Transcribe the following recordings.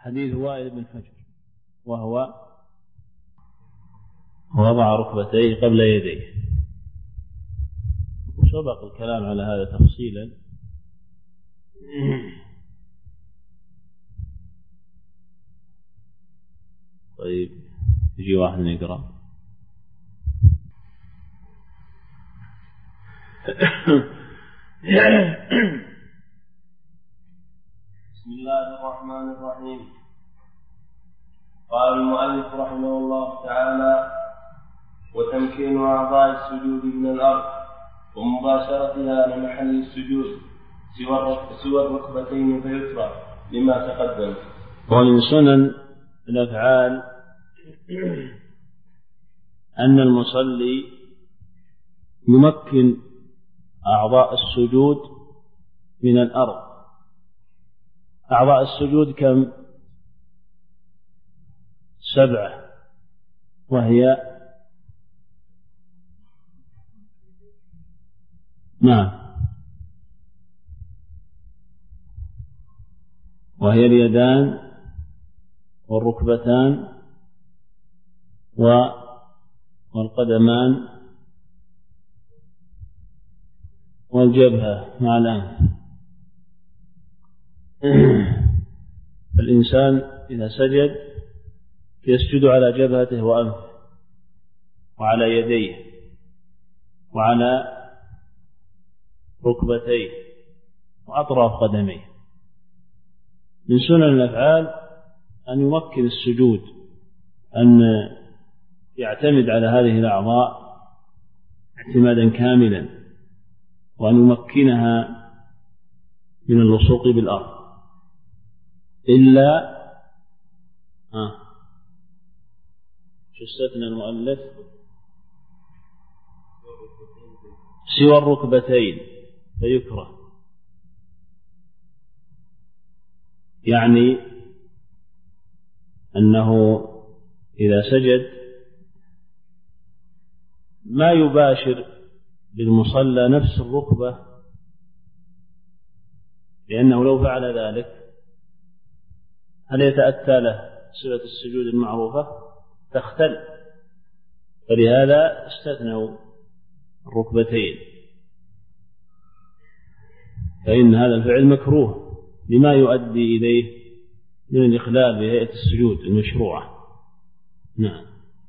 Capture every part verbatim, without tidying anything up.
حديث وائل بن حجر، وهو وضع ركبتيه قبل يديه، وسبق الكلام على هذا تفصيلا. طيب يجي واحد يقرأ. بسم الله الرحمن الرحيم. قال المؤلف رحمه الله تعالى: وتمكين أعضاء السجود من الأرض ومباشرتها لمحل السجود سوى الركبتين فيترك لما تقدم. ومن سنن الأفعال أن المصلي يمكن أعضاء السجود من الأرض. أعضاء السجود كم؟ سبعة، وهي نعم وهي اليدان والركبتان والقدمان والجبهة مع الأنف. الإنسان إذا سجد يسجد على جبهته وأنفه وعلى يديه وعلى ركبتيه وأطراف قدميه. من سنن الأفعال أن يمكن السجود، أن يعتمد على هذه الأعضاء اعتمادا كاملا، وأن يمكنها من اللصوق بالأرض، إلا آه. شو استثنى المؤلف؟ سوى الركبتين فيكره، يعني أنه إذا سجد ما يباشر بالمصلى نفس الركبة، لأنه لو فعل ذلك هل يتأتى له صفة السجود المعروفة؟ تختل. فلهذا استثنوا الركبتين، فإن هذا الفعل مكروه لما يؤدي إليه من الإخلال بهيئة السجود المشروعة. نعم.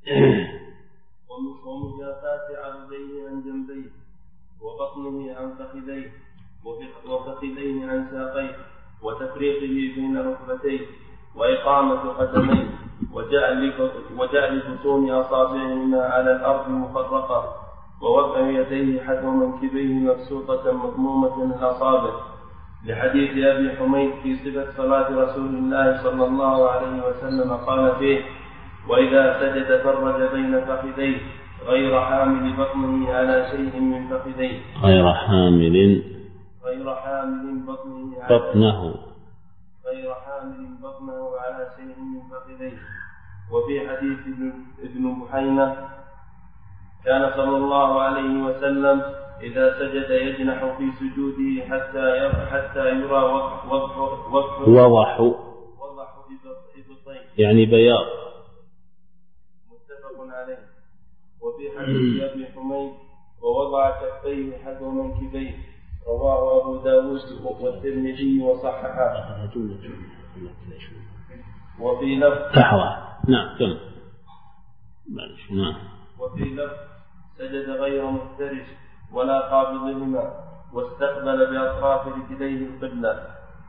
ومجافاة عضديه عن جنبيه وبطنه عن فخذيه وفخذيه عن ساقيه وتفريقه بين ركبتيه وإقامة قدميه وجعل بطون أصابعهما على الأرض مفرقة ووضع يديه حذو منكبيه مبسوطة مضمومة الأصابع، لحديث أبي حميد في صفة صلاة رسول الله صلى الله عليه وسلم قال فيه: وإذا سجد فرج بين فخذيه غير حامل بطنه على شيء من فخذيه غير حامل غير حامل بطنه بطنه غير حامل بطنه على شيء من فخذيه. وفي حديث ابن بحينة كان صلى الله عليه وسلم إذا سجد يجنح في سجوده حتى يرى حتى يرى وضح وضح يعني بياض، متفق عليه. وفي حديث أبي حميد ووضع كفيه حذو منكبيه رواه أبو داود والترمذي وصححه. وفي لفظ تحوى نعم كم نعم وفي لفظ سجد غير مفترش ولا قابضهما واستقبل بأطراف رجليه القبلة.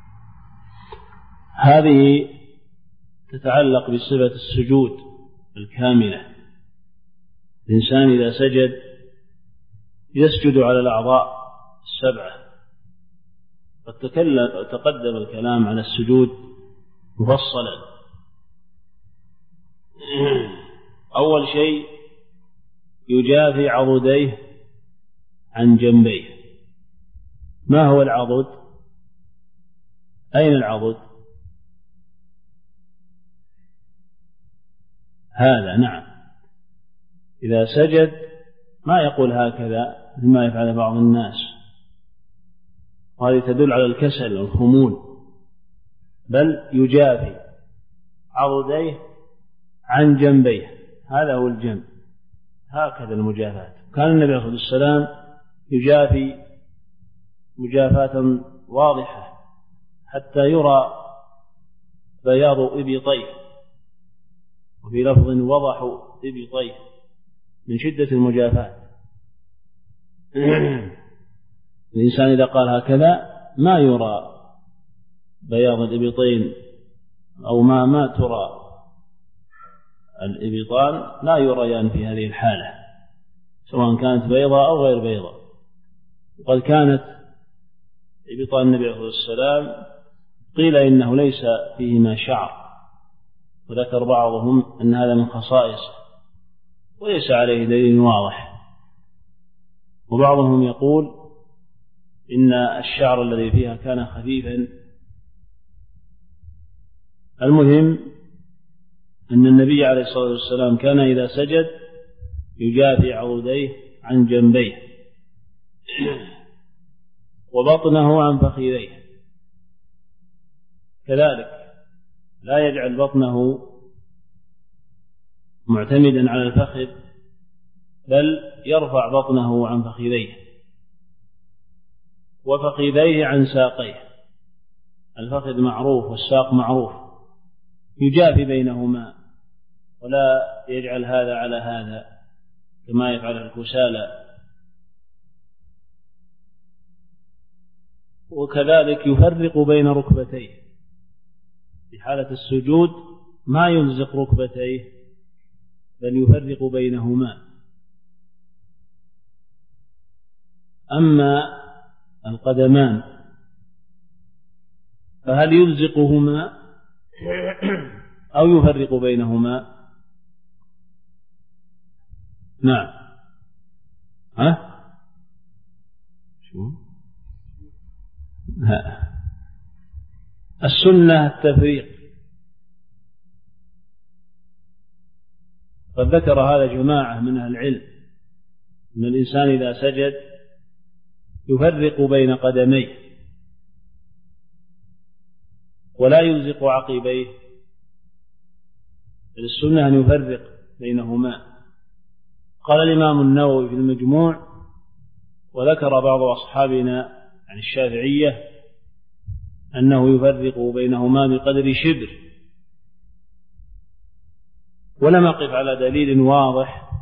هذه تتعلق بصفة السجود الكاملة. الإنسان إذا سجد يسجد على الأعضاء السبعة. قد تقدم الكلام على السجود مفصلا. أول شيء يجافي عضديه عن جنبيه. ما هو العضد؟ أين العضد؟ هذا نعم. إذا سجد ما يقول هكذا مما يفعل بعض الناس، وهذه تدل على الكسل والخمول، بل يجافي عضديه عن جنبيه، هذا هو الجنب، هكذا المجافاة. كان النبي عليه الصلاة والسلام يجافي مجافاة واضحة حتى يرى بياض إبطيه، وفي لفظ وضح إبطيه من شدة المجافاة. الإنسان إذا قال هكذا ما يرى بياض الإبطين، أو ما ما ترى الإبطان، لا يريان في هذه الحالة سواء كانت بيضاء أو غير بيضاء. وقد كانت إبطان النبي عليه الصلاة والسلام قيل إنه ليس فيهما شعر، وذكر بعضهم أن هذا من خصائصه وليس عليه دليل واضح، وبعضهم يقول إن الشعر الذي فيها كان خفيفا. المهم أن النبي عليه الصلاة والسلام كان إذا سجد يجافي عضديه عن جنبيه وبطنه عن فخذيه، كذلك لا يجعل بطنه معتمدا على الفخذ، بل يرفع بطنه عن فخذيه وفخذيه عن ساقيه. الفخذ معروف والساق معروف، يجافي بينهما ولا يجعل هذا على هذا كما يفعل الكسالى. وكذلك يفرق بين ركبتيه في حالة السجود، ما يلزق ركبتيه بل يفرق بينهما. أما القدمان فهل يلزقهما أو يفرق بينهما؟ نعم. ها؟ شو؟ ها. السنة التفريق، قد ذكر هذا جماعة من أهل العلم أن الإنسان إذا سجد يفرق بين قدميه ولا يلزق عقبيه، السنة أن يفرق بينهما. قال الإمام النووي في المجموع: وذكر بعض أصحابنا عن الشافعية أنه يفرق بينهما بقدر شبر، ولم أقف على دليل واضح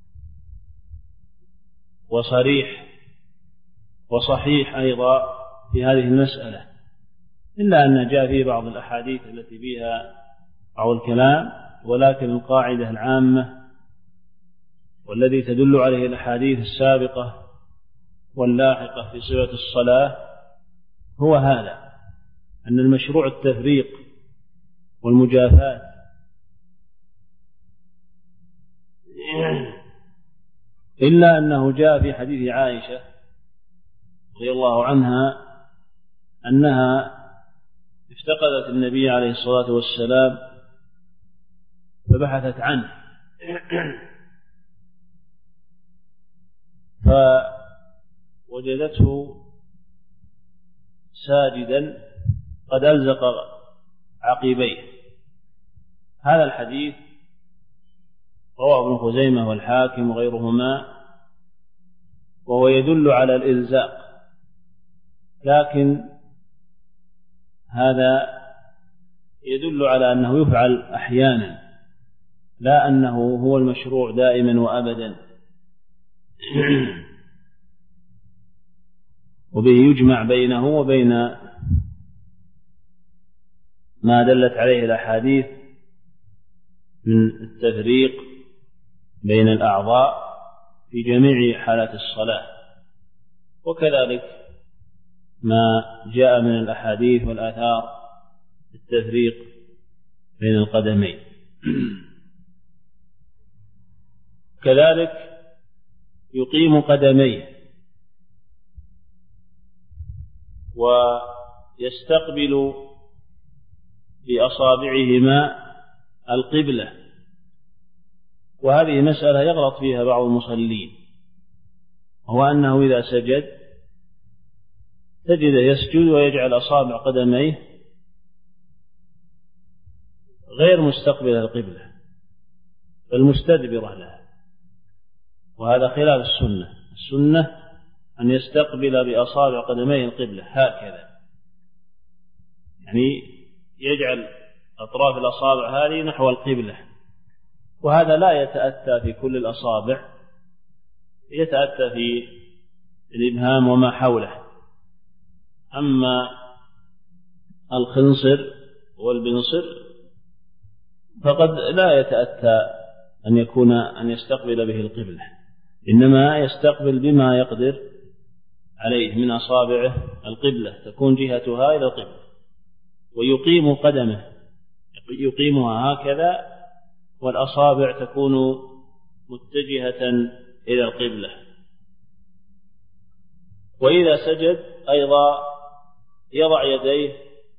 وصريح وصحيح أيضا في هذه المسألة، إلا أن جاء فيه بعض الأحاديث التي فيها بعض الكلام، ولكن القاعدة العامة والذي تدل عليه الأحاديث السابقة واللاحقة في صفة الصلاة هو هذا، أن المشروع التفريق والمجافاة، إلا أنه جاء في حديث عائشة رضي الله عنها أنها افتقدت النبي عليه الصلاة والسلام فبحثت عنه فوجدته ساجدا قد ألزق عقبيه. هذا الحديث رواه ابن خزيمة والحاكم وغيرهما، وهو يدل على الإلزاق، لكن هذا يدل على أنه يفعل أحيانا، لا أنه هو المشروع دائما وأبدا. وبه يجمع بينه وبين ما دلت عليه الأحاديث من التفريق بين الأعضاء في جميع حالات الصلاة، وكذلك ما جاء من الأحاديث والآثار التفريق بين القدمين. كذلك يقيم قدميه ويستقبل بأصابعهما القبلة، وهذه مسألة يغلط فيها بعض المصلين، وهو أنه إذا سجد تجد يسجد ويجعل أصابع قدميه غير مستقبل القبلة بل مستدبرة لها، وهذا خلاف السنة. السنة أن يستقبل بأصابع قدميه القبلة هكذا، يعني يجعل أطراف الأصابع هذه نحو القبلة، وهذا لا يتأتى في كل الأصابع، يتأتى في الإبهام وما حوله. أما الخنصر والبنصر فقد لا يتأتى أن يكون أن يستقبل به القبلة، إنما يستقبل بما يقدر عليه من أصابعه القبلة، تكون جهتها إلى القبلة، ويقيم قدمه يقيمها هكذا، والأصابع تكون متجهة إلى القبلة. وإذا سجد أيضا يضع يديه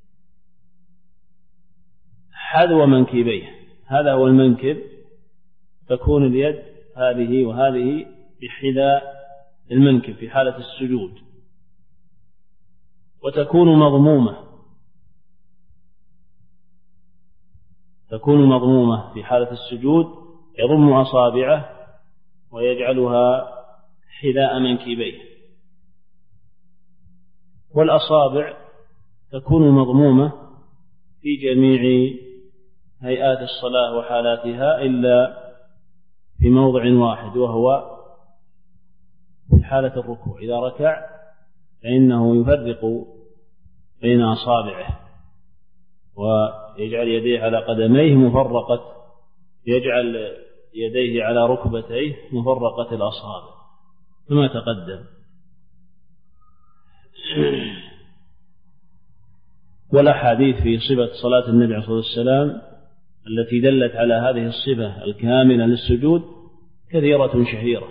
حذو منكبيه، هذا هو المنكب، تكون اليد هذه وهذه بحذاء المنكب في حالة السجود، وتكون مضمومة تكون مضمومة في حالة السجود، يضم أصابعه ويجعلها حذاء منكبيه، والأصابع تكون مضمومة في جميع هيئات الصلاة وحالاتها إلا في موضع واحد، وهو في حالة الركوع. إذا ركع فإنه يفرق بين أصابعه ويجعل يديه على قدميه مفرقة، يجعل يديه على ركبتيه مفرقة الأصابع كما تقدم. والأحاديث في صفة صلاة النبي عليه الصلاة والسلام التي دلت على هذه الصفة الكاملة للسجود كثيرة شهيرة،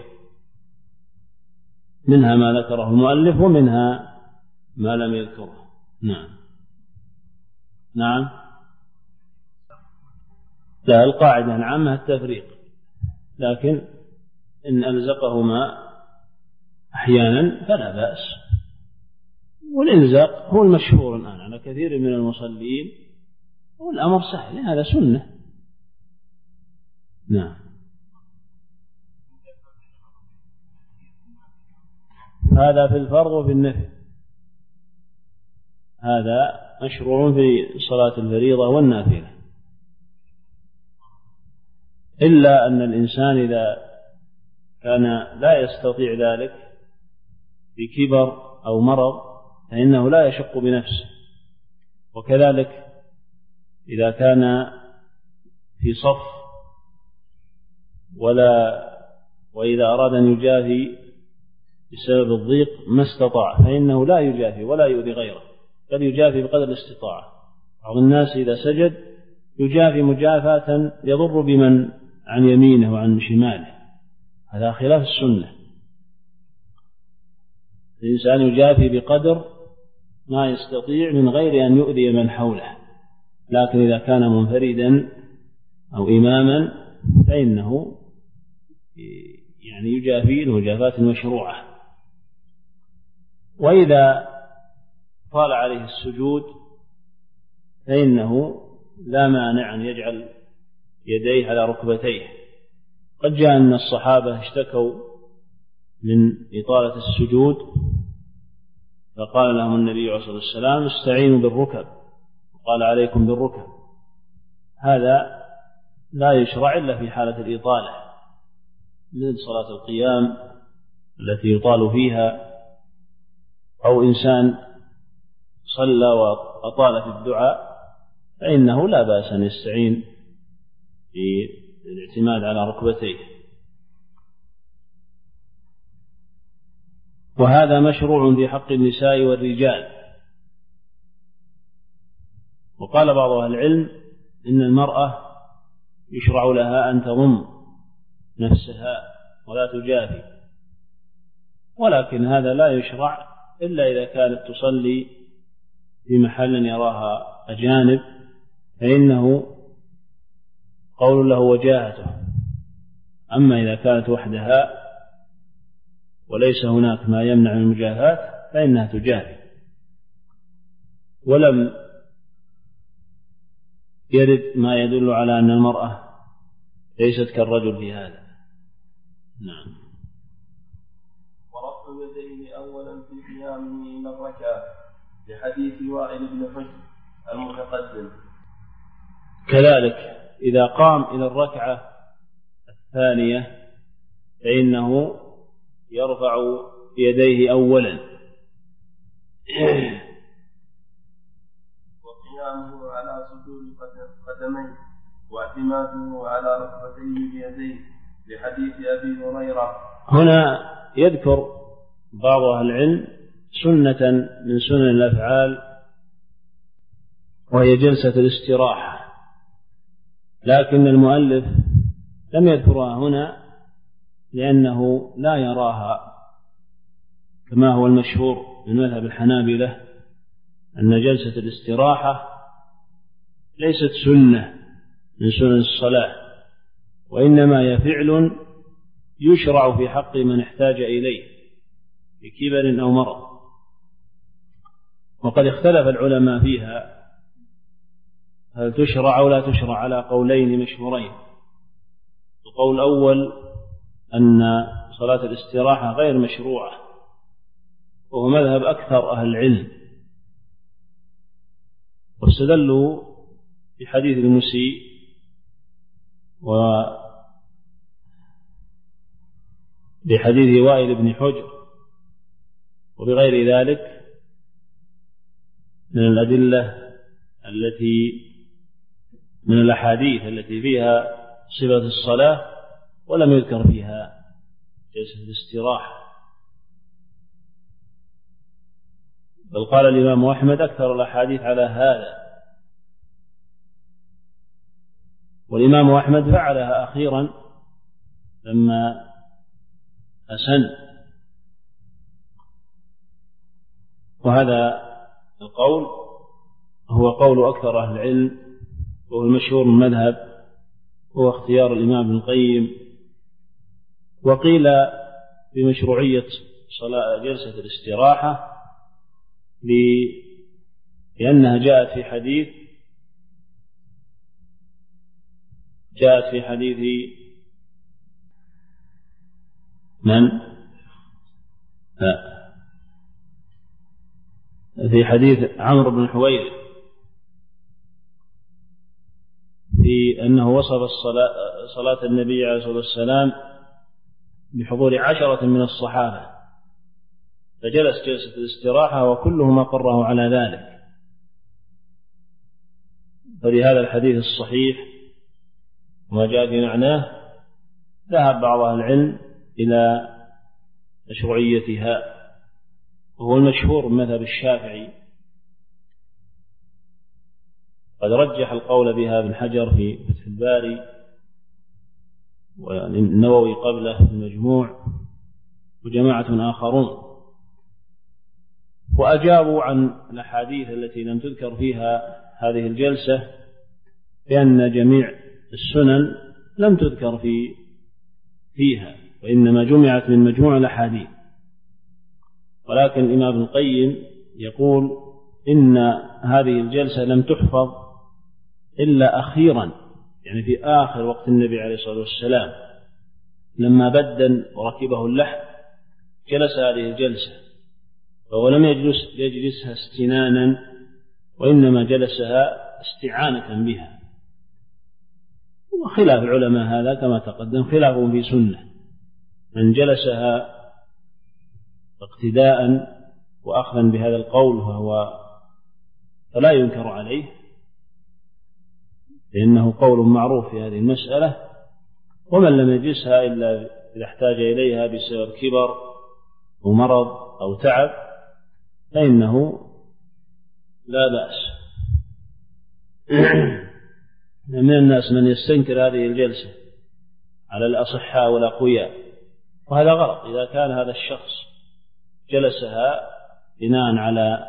منها ما ذكره المؤلف ومنها ما لم يذكره. نعم نعم لا، القاعدة العامة التفريق، لكن إن ألزقهما أحيانا فلا بأس، والإلزاق هو المشهور الآن على كثير من المصلين، والأمر سهل، هذا سنة. نعم هذا في الفرض وفي النفل، هذا مشروع في صلاة الفريضة والنافلة، إلا أن الإنسان إذا كان لا يستطيع ذلك بكبر أو مرض فإنه لا يشق بنفسه، وكذلك إذا كان في صف ولا وإذا أراد أن يجافي بسبب الضيق ما استطاع فإنه لا يجافي ولا يؤذي غيره، بل يجافي بقدر الاستطاعة. بعض الناس إذا سجد يجافي مجافاة يضر بمن عن يمينه وعن شماله، هذا خلاف السنة. الإنسان يجافي بقدر ما يستطيع من غير أن يؤذي من حوله، لكن إذا كان منفردا أو إماما فإنه يعني يجافي المجافاة مشروعة. وإذا طال عليه السجود فإنه لا مانع أن يجعل يديه على ركبتيه. قد جاء أن الصحابة اشتكوا من إطالة السجود فقال لهم النبي عليه الصلاة والسلام استعينوا بالركب، وقال عليكم بالركب. هذا لا يشرع إلا في حالة الإطالة، مثل صلاة القيام التي يطال فيها، أو إنسان صلى وأطال في الدعاء فإنه لا بأس أن يستعين بالاعتماد على ركبتيه. وهذا مشروع في حق النساء والرجال. وقال بعض أهل العلم إن المرأة يشرع لها أن تضم نفسها ولا تجافي، ولكن هذا لا يشرع إلا إذا كانت تصلي في محل يراها أجانب، فإنه قول له وجاهته. أما إذا كانت وحدها وليس هناك ما يمنع من المجافاة فإنها تجافي. ولم يرد ما يدل على أن المرأة ليست كالرجل في هذا. نعم. ورفع يديه أولا في قيامه إلى الركعة لحديث وائل بن حجر المتقدم. كذلك إذا قام إلى الركعة الثانية فإنه يرفع يديه أولا، وقيامه على صدور قدميه واعتماده على ركبتيه بيديه لحديث أبي هريرة. هنا يذكر بعض أهل العلم سنة من سنن الأفعال وهي جلسة الاستراحة، لكن المؤلف لم يذكرها هنا لأنه لا يراها كما هو المشهور من مذهب الحنابلة أن جلسة الاستراحة ليست سنة من سنن الصلاة، وإنما هي فعل يشرع في حق من احتاج إليه بكبر أو مرض. وقد اختلف العلماء فيها هل تشرع أو لا تشرع على قولين مشهورين. القول الأول أن صلاة الاستراحة غير مشروعة، وهو مذهب أكثر أهل العلم، واستدلوا بحديث المسيء وبحديث وائل بن حجر وبغير ذلك من الأدلة التي من الأحاديث التي فيها صفة الصلاة ولم يذكر فيها جلسة الاستراحة. بل قال الإمام أحمد أكثر الأحاديث على هذا، والإمام أحمد فعلها أخيرا لما أسن. وهذا القول هو قول أكثر أهل العلم، وهو المشهور من المذهب، هو اختيار الإمام ابن القيم. وقيل بمشروعية صلاة جلسة الاستراحة لأنها جاءت في حديث جاءت في حديث من؟ لا. في حديث عمرو بن حويرث في أنه وصف الصلاة صلاة النبي عليه الصلاة والسلام بحضور عشرة من الصحابة، فجلس جلسة الاستراحة وكلهم أقره على ذلك. فلهذا الحديث الصحيح وما جاء في معناه ذهب بعض أهل العلم إلى مشروعيتها، وهو المشهور من مذهب الشافعي. قد رجح القول بها ابن حجر في فتح الباري والنووي قبله في المجموع وجماعة آخرون، وأجابوا عن الأحاديث التي لم تذكر فيها هذه الجلسة بأن جميع السنن لم تذكر في فيها، وإنما جمعت من مجموع الأحاديث. ولكن الإمام ابن القيم يقول إن هذه الجلسة لم تحفظ إلا أخيرا، يعني في آخر وقت النبي عليه الصلاة والسلام لما بدن وركبه اللحم جلس هذه الجلسة، فهو لم يجلس يجلسها استنانا، وإنما جلسها استعانة بها. وخلاف العلماء هذا كما تقدم خلافهم في سنة، من جلسها اقتداء وأخذا بهذا القول فهو فلا ينكر عليه، لأنه قول معروف في هذه المسألة. ومن لم يجلسها إلا إذا احتاج إليها بسبب كبر أو مرض أو تعب فإنه لا بأس. من الناس من يستنكر هذه الجلسة على الأصحاء والأقوياء، وهذا غلط. إذا كان هذا الشخص جلسها بناء على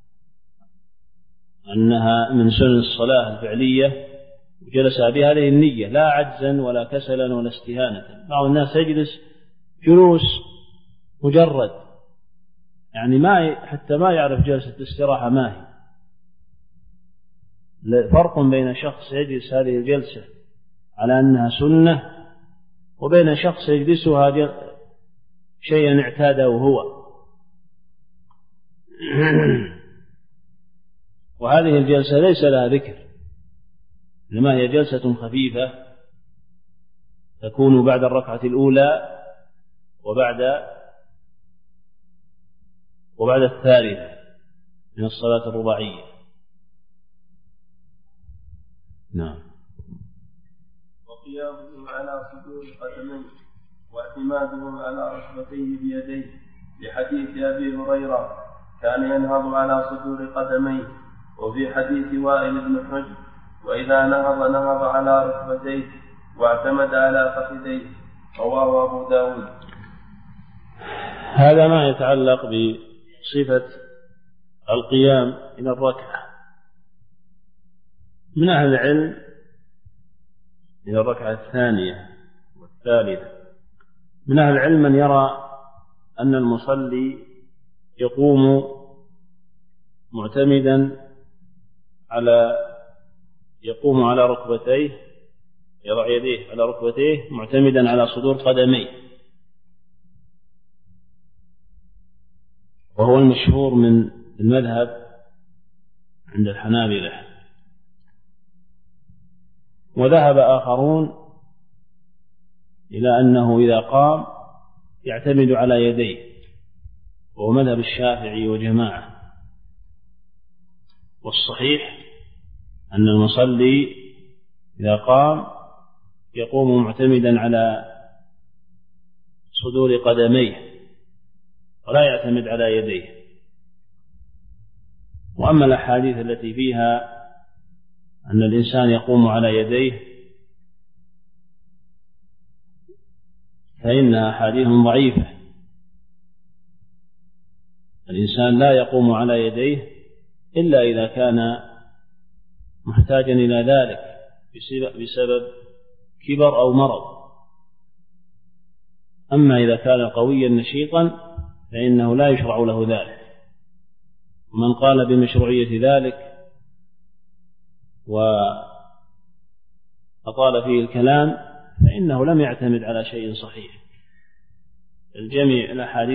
أنها من سنن الصلاة الفعلية وجلسها بهذه النية لا عجزا ولا كسلا ولا استهانة. بعض الناس يجلس جلوس مجرد، يعني ما حتى ما يعرف جلسة الاستراحة ما هي، فرق بين شخص يجلس هذه الجلسة على أنها سنة وبين شخص يجلسها شيئا اعتاده هو. وهذه الجلسة ليس لها ذكر، إنما هي جلسة خفيفة تكون بعد الركعة الأولى وبعد وبعد الثالثة من الصلاة الرباعية. نعم. وقيامه على صدور قدميه واعتماده على ركبتيه بيديه، لحديث أبي هريرة كان ينهض على صدور قدميه. وفي حديث وائل بن حجر وإذا نهض نهض على ركبتيه واعتمد على فخذيه، رواه أبو داود. هذا ما يتعلق بصفة القيام إلى الركعة. من أهل العلم إلى الركعة الثانية والثالثة، من أهل العلم من يرى أن المصلي يقوم معتمدا على يقوم على ركبتيه، يضع يديه على ركبتيه معتمدا على صدور قدميه، وهو المشهور من المذهب عند الحنابلة. وذهب آخرون إلى أنه إذا قام يعتمد على يديه، وهو مذهب الشافعي وجماعة. والصحيح أن المصلي إذا قام يقوم معتمدا على صدور قدميه ولا يعتمد على يديه. وأما الأحاديث التي فيها أن الإنسان يقوم على يديه فإنها أحاديث ضعيفة. الإنسان لا يقوم على يديه إلا إذا كان محتاجا إلى ذلك بسبب كبر أو مرض. أما إذا كان قويا نشيطا فإنه لا يشرع له ذلك. ومن قال بمشروعية ذلك وأطال فيه الكلام فإنه لم يعتمد على شيء صحيح. الجميع الأحاديث